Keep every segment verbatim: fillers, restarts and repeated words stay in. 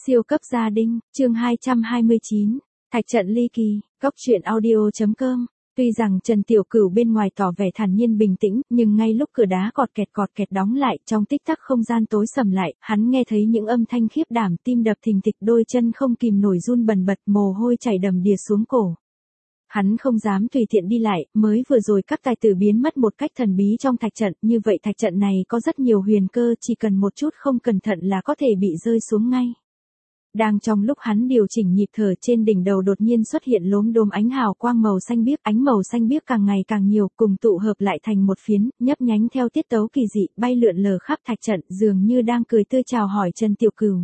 Siêu cấp gia đình, chương hai trăm hai mươi chín, Thạch trận ly kỳ, góc truyện audio chấm com. Tuy rằng Trần Tiểu Cửu bên ngoài tỏ vẻ thản nhiên bình tĩnh, nhưng ngay lúc cửa đá cọt kẹt cọt kẹt đóng lại, trong tích tắc không gian tối sầm lại, hắn nghe thấy những âm thanh khiếp đảm, tim đập thình thịch, đôi chân không kìm nổi run bần bật, mồ hôi chảy đầm đìa xuống cổ. Hắn không dám tùy tiện đi lại, mới vừa rồi các tài tử biến mất một cách thần bí trong thạch trận, như vậy thạch trận này có rất nhiều huyền cơ, chỉ cần một chút không cẩn thận là có thể bị rơi xuống ngay. Đang trong lúc hắn điều chỉnh nhịp thở, trên đỉnh đầu đột nhiên xuất hiện lốm đốm ánh hào quang màu xanh biếc, ánh màu xanh biếc càng ngày càng nhiều, cùng tụ hợp lại thành một phiến, nhấp nhánh theo tiết tấu kỳ dị, bay lượn lờ khắp thạch trận, dường như đang cười tươi chào hỏi Trần Tiểu Cửu.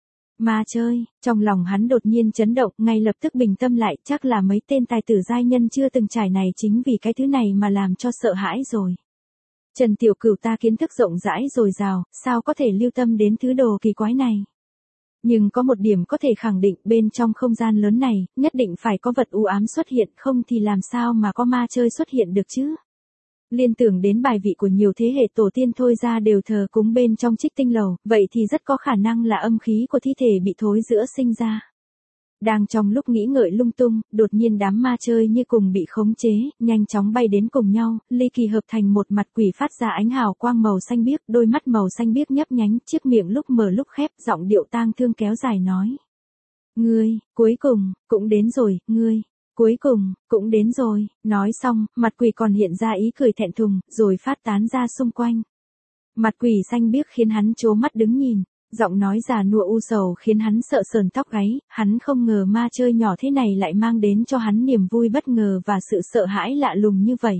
Ma chơi, trong lòng hắn đột nhiên chấn động, ngay lập tức bình tâm lại, chắc là mấy tên tài tử giai nhân chưa từng trải này chính vì cái thứ này mà làm cho sợ hãi rồi. Trần Tiểu Cửu ta kiến thức rộng rãi dồi dào, sao có thể lưu tâm đến thứ đồ kỳ quái này. Nhưng có một điểm có thể khẳng định, bên trong không gian lớn này, nhất định phải có vật u ám xuất hiện, không thì làm sao mà có ma chơi xuất hiện được chứ. Liên tưởng đến bài vị của nhiều thế hệ tổ tiên thôi ra đều thờ cúng bên trong Trích Tinh Lầu, vậy thì rất có khả năng là âm khí của thi thể bị thối rữa sinh ra. Đang trong lúc nghĩ ngợi lung tung, đột nhiên đám ma chơi như cùng bị khống chế, nhanh chóng bay đến cùng nhau, ly kỳ hợp thành một mặt quỷ phát ra ánh hào quang màu xanh biếc, đôi mắt màu xanh biếc nhấp nhánh, chiếc miệng lúc mở lúc khép, giọng điệu tang thương kéo dài nói. Ngươi, cuối cùng, cũng đến rồi, ngươi. Cuối cùng, cũng đến rồi, nói xong, mặt quỷ còn hiện ra ý cười thẹn thùng, rồi phát tán ra xung quanh. Mặt quỷ xanh biếc khiến hắn trố mắt đứng nhìn, giọng nói già nua u sầu khiến hắn sợ sờn tóc gáy, hắn không ngờ ma chơi nhỏ thế này lại mang đến cho hắn niềm vui bất ngờ và sự sợ hãi lạ lùng như vậy.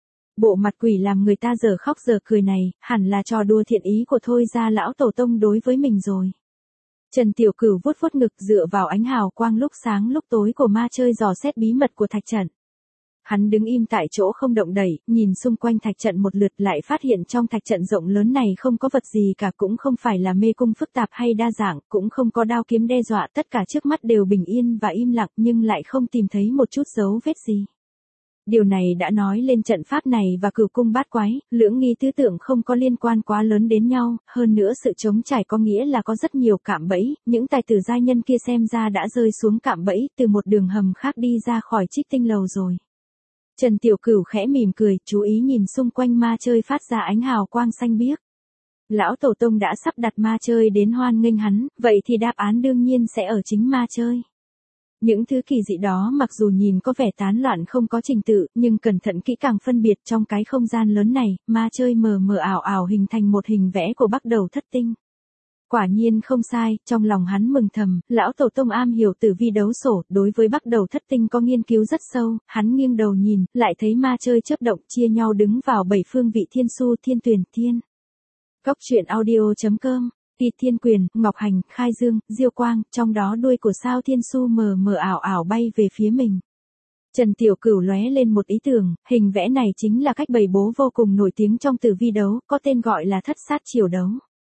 Bộ mặt quỷ làm người ta giờ khóc giờ cười này, hẳn là trò đùa thiện ý của thôi ra lão tổ tông đối với mình rồi. Trần Tiểu Cửu vuốt vuốt ngực dựa vào ánh hào quang lúc sáng lúc tối của ma chơi dò xét bí mật của thạch trận. Hắn đứng im tại chỗ không động đậy, nhìn xung quanh thạch trận một lượt lại phát hiện trong thạch trận rộng lớn này không có vật gì cả, cũng không phải là mê cung phức tạp hay đa dạng, cũng không có đao kiếm đe dọa, tất cả trước mắt đều bình yên và im lặng nhưng lại không tìm thấy một chút dấu vết gì. Điều này đã nói lên trận pháp này và cửu cung bát quái, lưỡng nghi tứ tượng không có liên quan quá lớn đến nhau, hơn nữa sự trống trải có nghĩa là có rất nhiều cạm bẫy, những tài tử giai nhân kia xem ra đã rơi xuống cạm bẫy từ một đường hầm khác đi ra khỏi Trích Tinh Lầu rồi. Trần Tiểu Cửu khẽ mỉm cười, chú ý nhìn xung quanh ma chơi phát ra ánh hào quang xanh biếc. Lão tổ tông đã sắp đặt ma chơi đến hoan nghênh hắn, vậy thì đáp án đương nhiên sẽ ở chính ma chơi. Những thứ kỳ dị đó mặc dù nhìn có vẻ tán loạn không có trình tự, nhưng cẩn thận kỹ càng phân biệt trong cái không gian lớn này, ma chơi mờ mờ ảo ảo hình thành một hình vẽ của Bắc Đầu Thất Tinh. Quả nhiên không sai, trong lòng hắn mừng thầm, lão tổ tông am hiểu tử vi đấu sổ, đối với Bắc Đầu Thất Tinh có nghiên cứu rất sâu, hắn nghiêng đầu nhìn, lại thấy ma chơi chớp động chia nhau đứng vào bảy phương vị thiên su thiên tuyền thiên. Góc truyện audio chấm com. Y Thiên Quyền, Ngọc Hành, Khai Dương, Diêu Quang, trong đó đuôi của sao thiên su mờ mờ ảo ảo bay về phía mình. Trần Tiểu Cửu lóe lên một ý tưởng, hình vẽ này chính là cách bày bố vô cùng nổi tiếng trong tử vi đấu, có tên gọi là thất sát chiều đấu.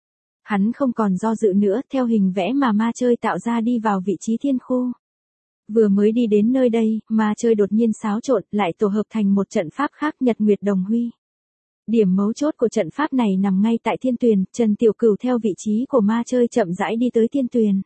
Hắn không còn do dự nữa, theo hình vẽ mà ma chơi tạo ra đi vào vị trí thiên khu. Vừa mới đi đến nơi đây, ma chơi đột nhiên xáo trộn, lại tổ hợp thành một trận pháp khác, Nhật Nguyệt Đồng Huy. Điểm mấu chốt của trận pháp này nằm ngay tại thiên tuyền, Trần Tiểu Cửu theo vị trí của ma chơi chậm rãi đi tới thiên tuyền.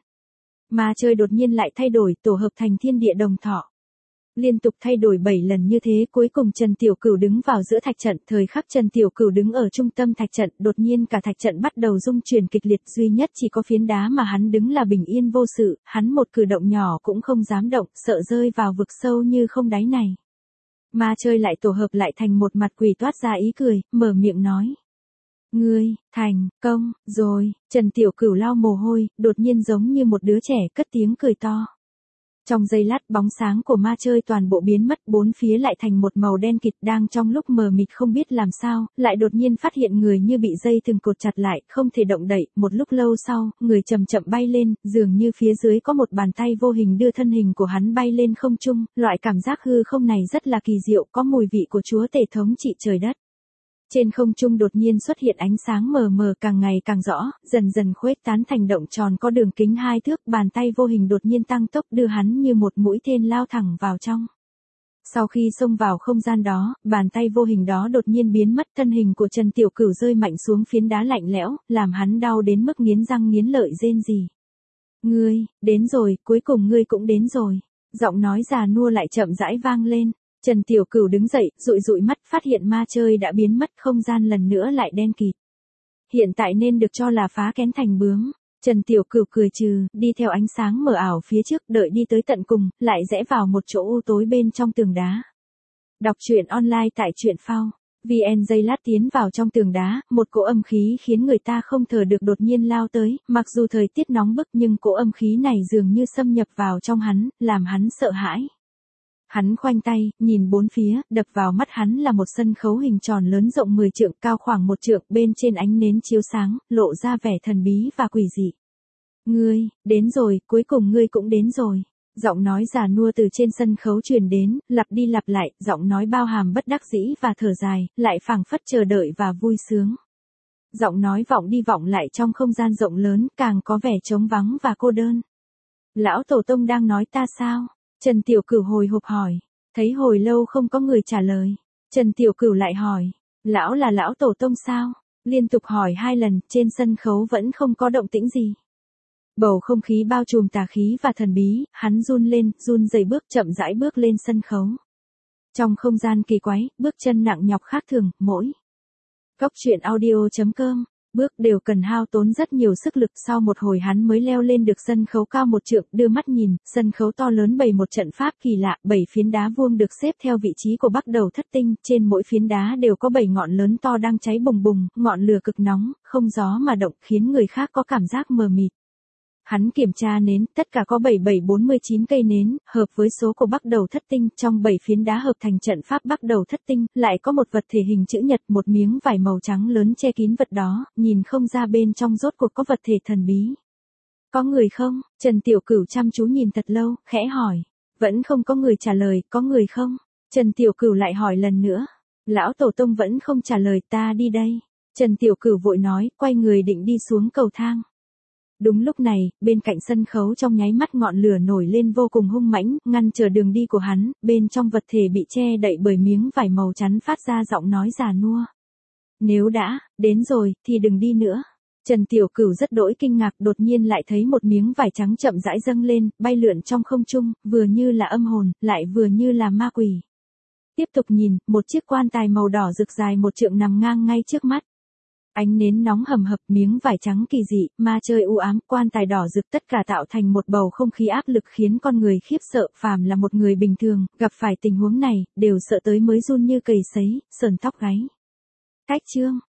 Ma chơi đột nhiên lại thay đổi, tổ hợp thành thiên địa đồng thọ. Liên tục thay đổi bảy lần như thế, cuối cùng Trần Tiểu Cửu đứng vào giữa thạch trận, thời khắc Trần Tiểu Cửu đứng ở trung tâm thạch trận, đột nhiên cả thạch trận bắt đầu rung chuyển kịch liệt, duy nhất chỉ có phiến đá mà hắn đứng là bình yên vô sự, hắn một cử động nhỏ cũng không dám động, sợ rơi vào vực sâu như không đáy này. Ma chơi lại tổ hợp lại thành một mặt quỷ toát ra ý cười, mở miệng nói. Ngươi, thành, công, rồi, Trần Tiểu Cửu lau mồ hôi, đột nhiên giống như một đứa trẻ cất tiếng cười to. Trong giây lát bóng sáng của ma chơi toàn bộ biến mất, bốn phía lại thành một màu đen kịt, đang trong lúc mờ mịt không biết làm sao, lại đột nhiên phát hiện người như bị dây thừng cột chặt lại, không thể động đậy, một lúc lâu sau, người chậm chậm bay lên, dường như phía dưới có một bàn tay vô hình đưa thân hình của hắn bay lên không trung, loại cảm giác hư không này rất là kỳ diệu, có mùi vị của chúa tể thống trị trời đất. Trên không trung đột nhiên xuất hiện ánh sáng mờ mờ càng ngày càng rõ, dần dần khuếch tán thành động tròn có đường kính hai thước, bàn tay vô hình đột nhiên tăng tốc đưa hắn như một mũi tên lao thẳng vào trong. Sau khi xông vào không gian đó, bàn tay vô hình đó đột nhiên biến mất, thân hình của Trần Tiểu Cửu rơi mạnh xuống phiến đá lạnh lẽo, làm hắn đau đến mức nghiến răng nghiến lợi rên rỉ. Ngươi, đến rồi, cuối cùng ngươi cũng đến rồi. Giọng nói già nua lại chậm rãi vang lên. Trần Tiểu Cửu đứng dậy, dụi dụi mắt, phát hiện ma chơi đã biến mất, không gian lần nữa lại đen kịt. Hiện tại nên được cho là phá kén thành bướm. Trần Tiểu Cửu cười trừ, đi theo ánh sáng mờ ảo phía trước, đợi đi tới tận cùng, lại rẽ vào một chỗ u tối bên trong tường đá. Đọc truyện online tại truyện phao. vê en giây lát tiến vào trong tường đá, một cỗ âm khí khiến người ta không thở được đột nhiên lao tới, mặc dù thời tiết nóng bức nhưng cỗ âm khí này dường như xâm nhập vào trong hắn, làm hắn sợ hãi. Hắn khoanh tay, nhìn bốn phía, đập vào mắt hắn là một sân khấu hình tròn lớn rộng mười trượng, cao khoảng một trượng, bên trên ánh nến chiếu sáng, lộ ra vẻ thần bí và quỷ dị. Ngươi, đến rồi, cuối cùng ngươi cũng đến rồi. Giọng nói già nua từ trên sân khấu truyền đến, lặp đi lặp lại, giọng nói bao hàm bất đắc dĩ và thở dài, lại phảng phất chờ đợi và vui sướng. Giọng nói vọng đi vọng lại trong không gian rộng lớn, càng có vẻ trống vắng và cô đơn. Lão Tổ Tông đang nói ta sao? Trần Tiểu Cửu hồi hộp hỏi. Thấy hồi lâu không có người trả lời. Trần Tiểu Cửu lại hỏi. Lão là Lão Tổ Tông sao? Liên tục hỏi hai lần, trên sân khấu vẫn không có động tĩnh gì. Bầu không khí bao trùm tà khí và thần bí, hắn run lên, run rẩy bước chậm rãi bước lên sân khấu. Trong không gian kỳ quái, bước chân nặng nhọc khác thường, mỗi. Cốc truyện audio chấm com, bước đều cần hao tốn rất nhiều sức lực, sau một hồi hắn mới leo lên được sân khấu cao một trượng, đưa mắt nhìn, sân khấu to lớn bày một trận pháp kỳ lạ, bảy phiến đá vuông được xếp theo vị trí của bắt đầu thất tinh, trên mỗi phiến đá đều có bảy ngọn lớn to đang cháy bùng bùng, ngọn lửa cực nóng, không gió mà động, khiến người khác có cảm giác mờ mịt. Hắn kiểm tra nến, tất cả có bảy bảy bốn mươi chín cây nến, hợp với số của bắt đầu thất tinh, trong bảy phiến đá hợp thành trận pháp bắt đầu thất tinh, lại có một vật thể hình chữ nhật, một miếng vải màu trắng lớn che kín vật đó, nhìn không ra bên trong rốt cuộc có vật thể thần bí. Có người không? Trần Tiểu Cửu chăm chú nhìn thật lâu, khẽ hỏi. Vẫn không có người trả lời, có người không? Trần Tiểu Cửu lại hỏi lần nữa. Lão Tổ Tông vẫn không trả lời, ta đi đây. Trần Tiểu Cửu vội nói, quay người định đi xuống cầu thang. Đúng lúc này, bên cạnh sân khấu trong nháy mắt ngọn lửa nổi lên vô cùng hung mãnh, ngăn trở đường đi của hắn, bên trong vật thể bị che đậy bởi miếng vải màu chắn phát ra giọng nói già nua. Nếu đã, đến rồi, thì đừng đi nữa. Trần Tiểu Cửu rất đỗi kinh ngạc, đột nhiên lại thấy một miếng vải trắng chậm rãi dâng lên, bay lượn trong không trung, vừa như là âm hồn, lại vừa như là ma quỷ. Tiếp tục nhìn, một chiếc quan tài màu đỏ rực dài một trượng nằm ngang ngay trước mắt. Ánh nến nóng hầm hập, miếng vải trắng kỳ dị, ma chơi u ám, quan tài đỏ rực, tất cả tạo thành một bầu không khí áp lực khiến con người khiếp sợ, phàm là một người bình thường, gặp phải tình huống này, đều sợ tới mới run như cầy sấy, sờn tóc gáy. Cách chương